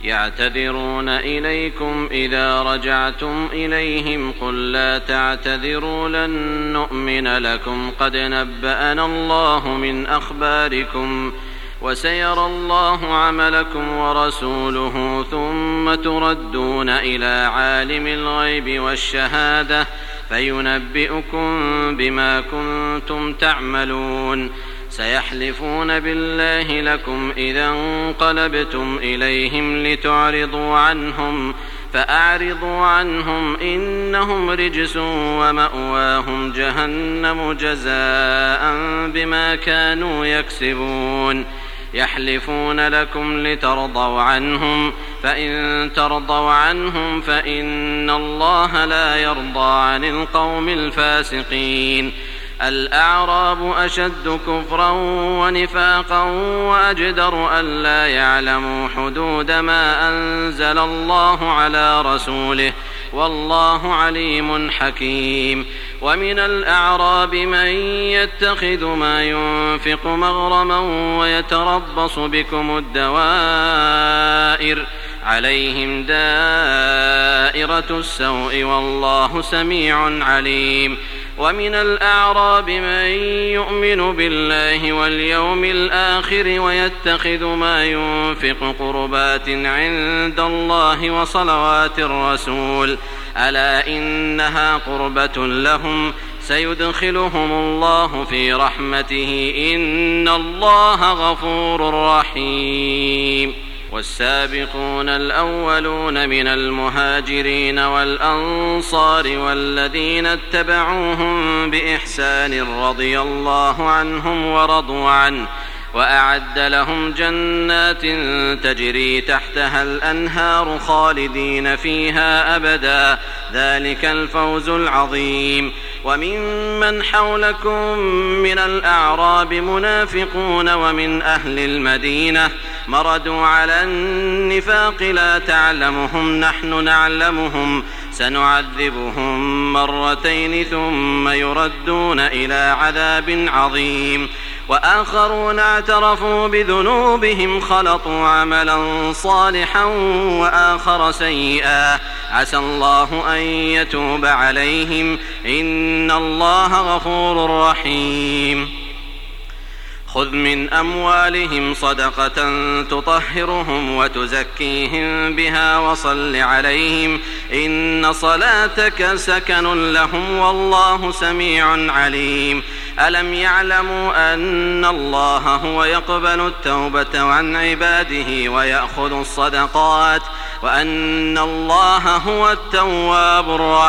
يعتذرون إليكم إذا رجعتم إليهم قل لا تعتذروا لن نؤمن لكم قد نبأنا الله من أخباركم وسيرى الله عملكم ورسوله ثم تردون إلى عالم الغيب والشهادة فينبئكم بما كنتم تعملون سيحلفون بالله لكم إذا انقلبتم إليهم لتعرضوا عنهم فأعرضوا عنهم إنهم رجس ومأواهم جهنم جزاء بما كانوا يكسبون يحلفون لكم لترضوا عنهم فإن ترضوا عنهم فإن الله لا يرضى عن القوم الفاسقين الأعراب أشد كفرا ونفاقا وأجدر ألا يعلموا حدود ما أنزل الله على رسوله والله عليم حكيم ومن الأعراب من يتخذ ما ينفق مغرما ويتربص بكم الدوائر عليهم دائرة السوء والله سميع عليم ومن الأعراب من يؤمن بالله واليوم الآخر ويتخذ ما ينفق قربات عند الله وصلوات الرسول ألا إنها قربة لهم سيدخلهم الله في رحمته إن الله غفور رحيم والسابقون الأولون من المهاجرين والأنصار والذين اتبعوهم بإحسان رضي الله عنهم ورضوا عنه وأعد لهم جنات تجري تحتها الأنهار خالدين فيها أبدا ذلك الفوز العظيم وممن حولكم من الأعراب منافقون ومن أهل المدينة مردوا على النفاق لا تعلمهم نحن نعلمهم سنعذبهم مرتين ثم يردون إلى عذاب عظيم وآخرون اعترفوا بذنوبهم خلطوا عملا صالحا وآخر سيئا عسى الله أن يتوب عليهم إن الله غفور رحيم خذ من أموالهم صدقة تطهرهم وتزكيهم بها وصل عليهم إن صلاتك سكن لهم والله سميع عليم ألم يعلموا أن الله هو يقبل التوبة عن عباده ويأخذ الصدقات وأن الله هو التواب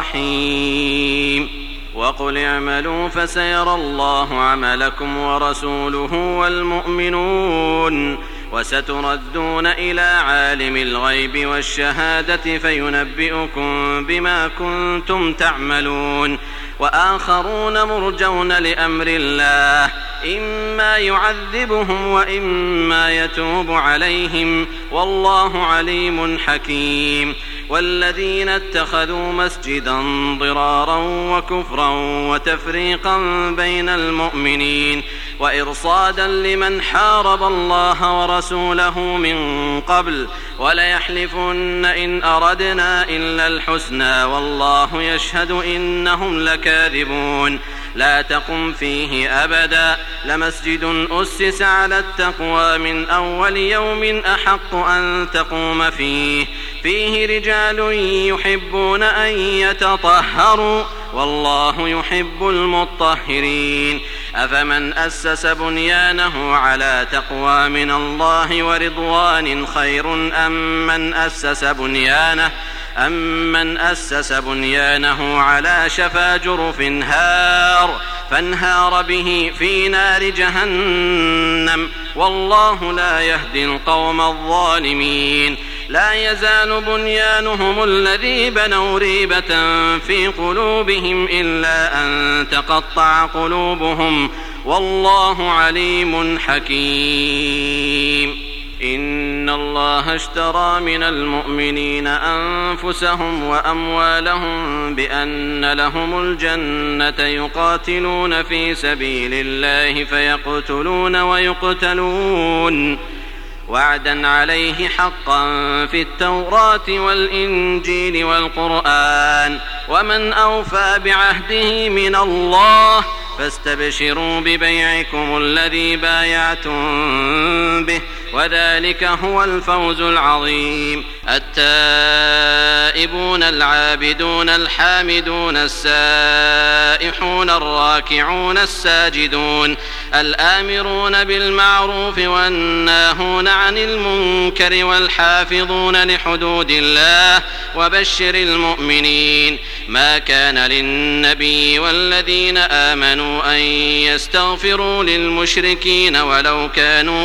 الرحيم وقل اعملوا فسيرى الله عملكم ورسوله والمؤمنون وستردون إلى عالم الغيب والشهادة فينبئكم بما كنتم تعملون وآخرون مرجون لأمر الله إما يعذبهم وإما يتوب عليهم والله عليم حكيم والذين اتخذوا مسجدا ضرارا وكفرا وتفريقا بين المؤمنين وإرصادا لمن حارب الله ورسوله من قبل وليحلفن إن أردنا إلا الحسنى والله يشهد إنهم لكاذبون لا تقم فيه أبدا لمسجد أسس على التقوى من أول يوم أحق أن تقوم فيه رجال يحبون أن يتطهروا والله يحب المطهرين أفمن أسس بنيانه على تقوى من الله ورضوان خير أم من أسس بنيانه على شفا جرف فانهار به في نار جهنم والله لا يهدي القوم الظالمين لا يزال بنيانهم الذي بنوا ريبة في قلوبهم إلا أن تقطع قلوبهم والله عليم حكيم إن الله اشترى من المؤمنين أنفسهم وأموالهم بأن لهم الجنة يقاتلون في سبيل الله فيقتلون وعدا عليه حقا في التوراة والإنجيل والقرآن، ومن أوفى بعهده من الله، فاستبشروا ببيعكم الذي بايعتم به، وذلك هو الفوز العظيم. التائبون العابدون الحامدون السائحون الراكعون الساجدون الآمرون بالمعروف والناهون عن المنكر والحافظون لحدود الله، وبشر المؤمنين. ما كان للنبي والذين آمنوا أن يستغفروا للمشركين ولو كانوا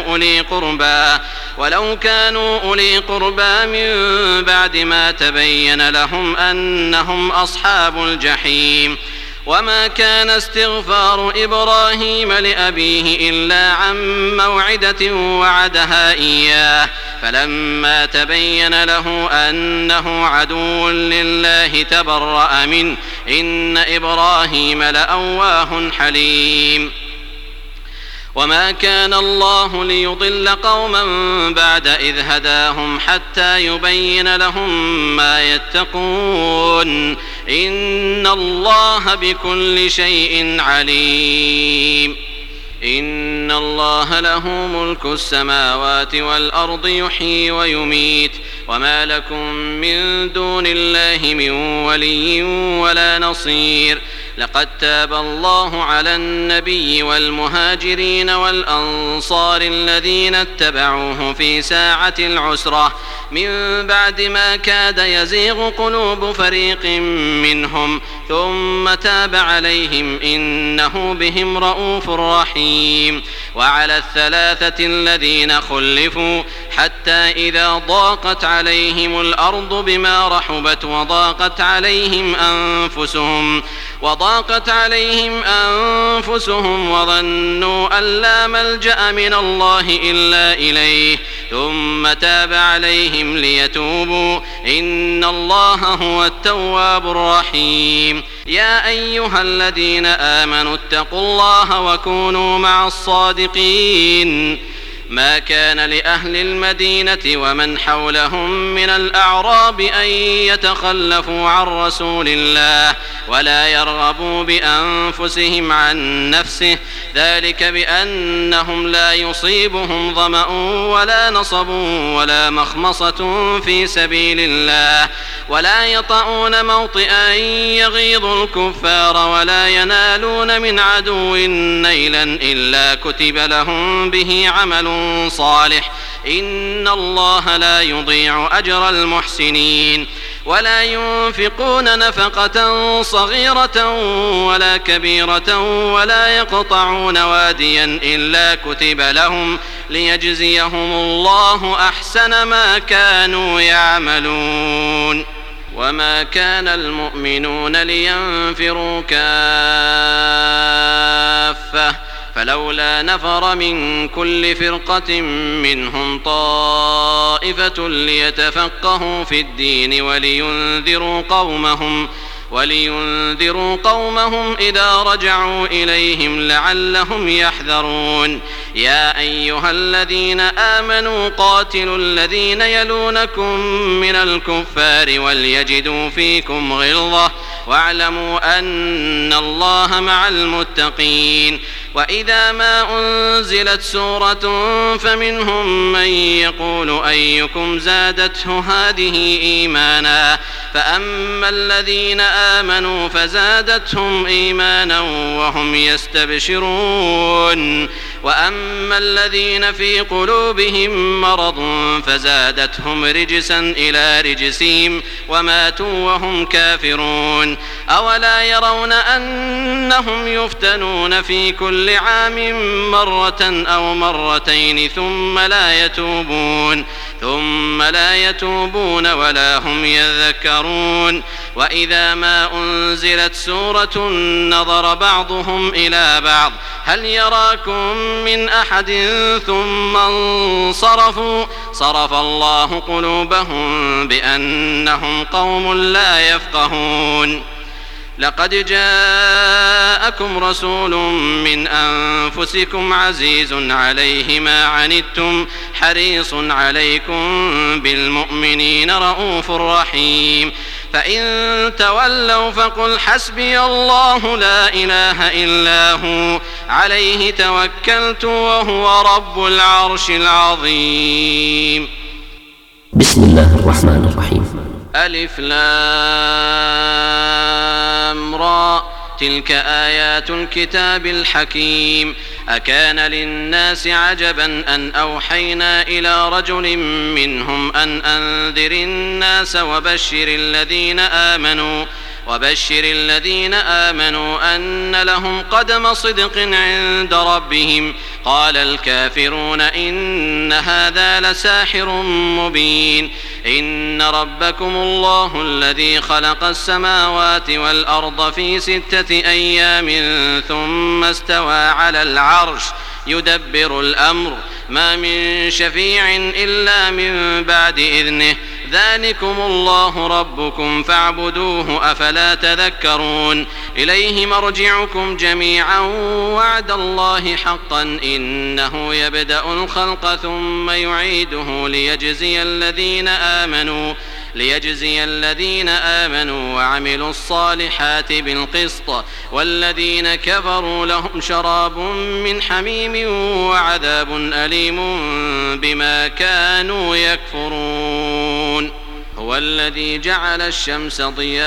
أولي قربى من بعد ما تبين لهم أنهم أصحاب الجحيم. وما كان استغفار إبراهيم لأبيه إلا عن موعدة وعدها إياه، فلما تبين له أنه عدو لله تبرأ منه، إن إبراهيم لأواه حليم. وما كان الله ليضل قوما بعد إذ هداهم حتى يبين لهم ما يتقون، إن الله بكل شيء عليم. إن الله له ملك السماوات والأرض يحيي ويميت، وما لكم من دون الله من ولي ولا نصير. لقد تاب الله على النبي والمهاجرين والأنصار الذين اتبعوه في ساعة العسرة من بعد ما كاد يزيغ قلوب فريق منهم، ثم تاب عليهم إنه بهم رءوف رحيم. وعلى الثلاثة الذين خلفوا حتى إذا ضاقت عليهم الأرض بما رحبت وضاقت عليهم أنفسهم وظنوا أن لا ملجأ من الله إلا إليه، ثم تاب عليهم ليتوبوا، إن الله هو التواب الرحيم. يا أيها الذين آمنوا اتقوا الله وكونوا مع الصادقين. ما كان لأهل المدينة ومن حولهم من الأعراب أن يتخلفوا عن رسول الله ولا يرغبوا بأنفسهم عن نفسه، ذلك بأنهم لا يصيبهم ظمأ ولا نصب ولا مخمصة في سبيل الله، ولا يطؤون موطئا يغيظ الكفار ولا ينالون من عدو نيلا إلا كتب لهم به عمل صالح، إن الله لا يضيع أجر المحسنين. ولا ينفقون نفقة صغيرة ولا كبيرة ولا يقطعون واديا إلا كتب لهم ليجزيهم الله أحسن ما كانوا يعملون. وما كان المؤمنون لينفروا كافة، فلولا نفر من كل فرقة منهم طائفة ليتفقهوا في الدين ولينذروا قومهم إذا رجعوا إليهم لعلهم يحذرون. يا أيها الذين آمنوا قاتلوا الذين يلونكم من الكفار وليجدوا فيكم غلظة، واعلموا أن الله مع المتقين. وإذا ما أنزلت سورة فمنهم من يقول أيكم زادته هذه إيمانا، فأما الذين آمنوا فزادتهم إيمانا وهم يستبشرون، وأما الذين في قلوبهم مرض فزادتهم رجسا إلى رجسهم وماتوا وهم كافرون. أولا يرون أنهم يفتنون في كل عام مرة أو مرتين ثم لا يتوبون ولا هم يذكرون. وإذا ما أنزلت سورة نظر بعضهم إلى بعض هل يراكم من أحد ثم انصرفوا، صرف الله قلوبهم بأنهم قوم لا يفقهون. لقد جاءكم رسول من أنفسكم عزيز عليه ما عنتم حريص عليكم بالمؤمنين رؤوف رحيم فإن تولوا فقل حسبي الله لا إله إلا هو عليه توكلت وهو رب العرش العظيم. بسم الله الرحمن الرحيم. ألف لام را تلك آيات الكتاب الحكيم. أكان للناس عجبا أن أوحينا إلى رجل منهم أن أنذر الناس وبشر الذين آمنوا أن لهم قدم صدق عند ربهم. قال الكافرون إن هذا لساحر مبين. إن ربكم الله الذي خلق السماوات والأرض في 6 أيام ثم استوى على العرش يدبر الأمر ما من شفيع إلا من بعد إذنه ذلكم الله ربكم فاعبدوه أفلا تذكرون. إليه مرجعكم جميعا وعد الله حقا إنه يبدأ الخلق ثم يعيده ليجزي الذين آمنوا وعملوا الصالحات بالقسط والذين كفروا لهم شراب من حميم وعذاب أليم بما كانوا يكفرون. هو الذي جعل الشمس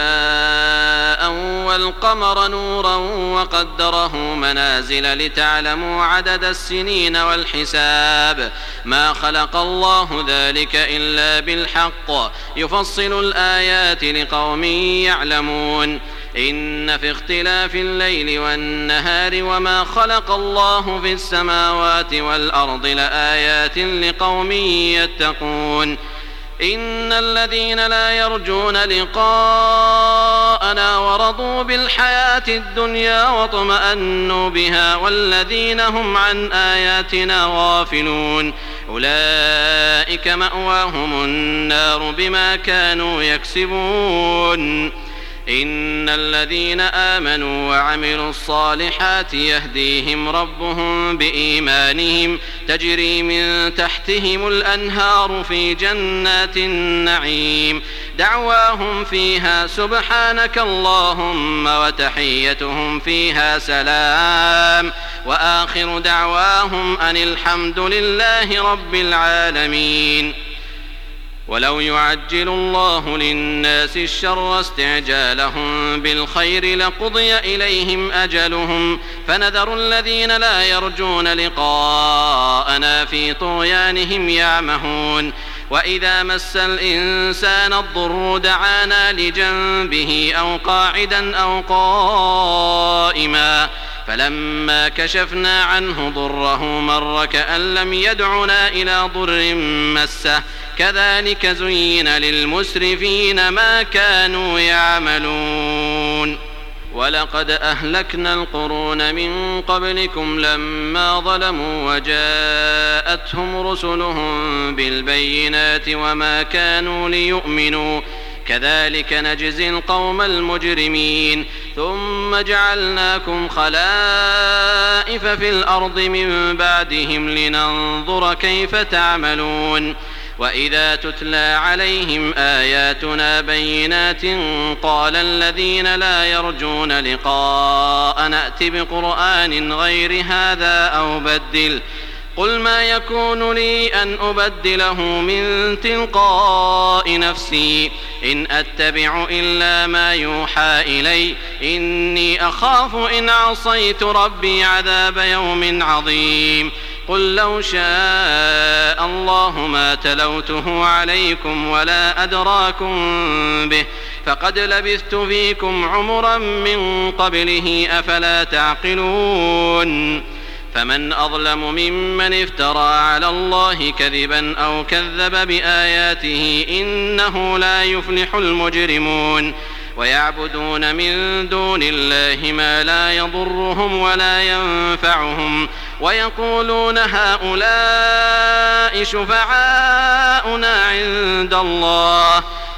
ضياء والقمر نورا وقدره منازل لتعلموا عدد السنين والحساب ما خلق الله ذلك إلا بالحق يفصل الآيات لقوم يعلمون. إن في اختلاف الليل والنهار وما خلق الله في السماوات والأرض لآيات لقوم يتقون. إن الذين لا يرجون لقاءنا ورضوا بالحياة الدنيا واطمأنوا بها والذين هم عن آياتنا غافلون أولئك مأواهم النار بما كانوا يكسبون. إن الذين آمنوا وعملوا الصالحات يهديهم ربهم بإيمانهم تجري من تحتهم الأنهار في جنات النعيم دعواهم فيها سبحانك اللهم وتحيتهم فيها سلام وآخر دعواهم أن الحمد لله رب العالمين. ولو يعجل الله للناس الشر استعجالهم بالخير لقضي إليهم أجلهم فنذر الذين لا يرجون لقاءنا في طغيانهم يعمهون. وإذا مس الإنسان الضر دعانا لجنبه أو قاعدا أو قائما فلما كشفنا عنه ضره مر كأن لم يدعنا إلى ضر مسه كذلك زين للمسرفين ما كانوا يعملون. ولقد أهلكنا القرون من قبلكم لما ظلموا وجاءتهم رسلهم بالبينات وما كانوا ليؤمنوا كذلك نجزي القوم المجرمين. ثم جعلناكم خلائف في الأرض من بعدهم لننظر كيف تعملون. وإذا تتلى عليهم آياتنا بينات قال الذين لا يرجون لقاء نأت بقرآن غير هذا أو بدل قل ما يكون لي أن أبدله من تلقاء نفسي إن أتبع إلا ما يوحى إلي إني أخاف إن عصيت ربي عذاب يوم عظيم. قل لو شاء الله ما تلوته عليكم ولا أدراكم به فقد لبثت فيكم عمرا من قبله أفلا تعقلون. فمن أظلم ممن افترى على الله كذبا أو كذب بآياته إنه لا يفلح المجرمون. ويعبدون من دون الله ما لا يضرهم ولا ينفعهم ويقولون هؤلاء شفعاؤنا عند الله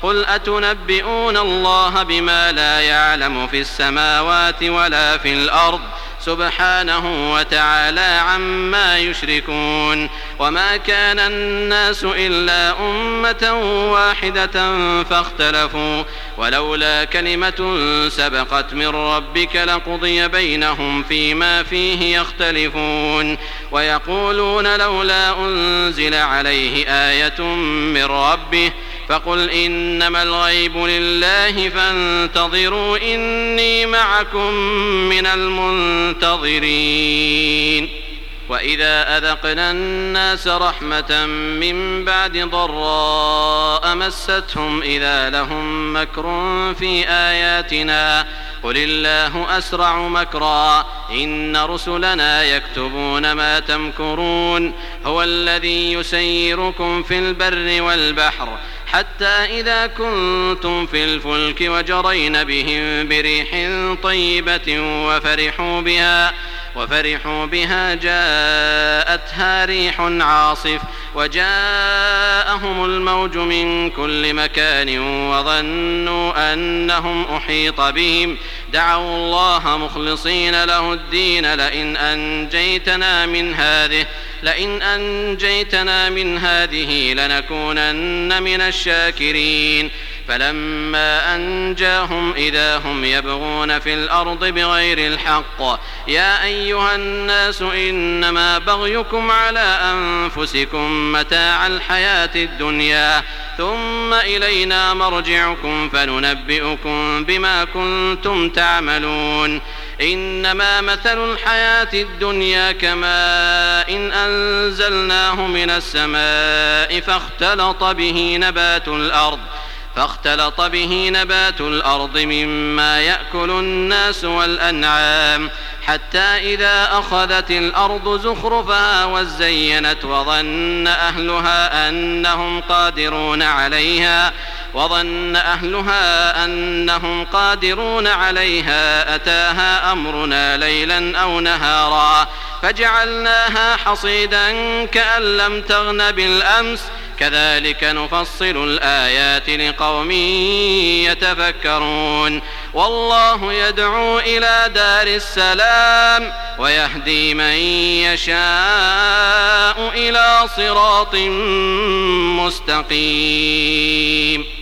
قل أتنبئون الله بما لا يعلم في السماوات ولا في الأرض سبحانه وتعالى عما يشركون. وما كان الناس إلا أمة واحدة فاختلفوا ولولا كلمة سبقت من ربك لقضي بينهم فيما فيه يختلفون. ويقولون لولا أنزل عليه آية من ربه فقل إنما الغيب لله فانتظروا إني معكم من المنتظرين. وإذا أذقنا الناس رحمة من بعد ضراء مستهم إذا لهم مكر في آياتنا قل الله أسرع مكرا إن رسلنا يكتبون ما تمكرون. هو الذي يسيركم في البر والبحر حتى إذا كنتم في الفلك وجرين بهم بريح طيبة وفرحوا بها جاءتها ريح عاصف وجاءهم الموج من كل مكان وظنوا أنهم أحيط بهم دعوا الله مخلصين له الدين لئن أنجيتنا من هذه لنكونن من الشاكرين. فلما أنجاهم إذا هم يبغون في الأرض بغير الحق يا أيها الناس إنما بغيكم على أنفسكم متاع الحياة الدنيا ثم إلينا مرجعكم فننبئكم بما كنتم تعملون. إنما مثل الحياة الدنيا كماء إن أنزلناه من السماء فاختلط به نبات الأرض مما يأكل الناس والأنعام حتى إذا أخذت الأرض زخرفها وزينت وظن أهلها أنهم قادرون عليها أتاها أمرنا ليلا أو نهارا فجعلناها حصيدا كأن لم تغن بالأمس كذلك نفصل الآيات لقوم يتفكرون. والله يدعو إلى دار السلام ويهدي من يشاء إلى صراط مستقيم.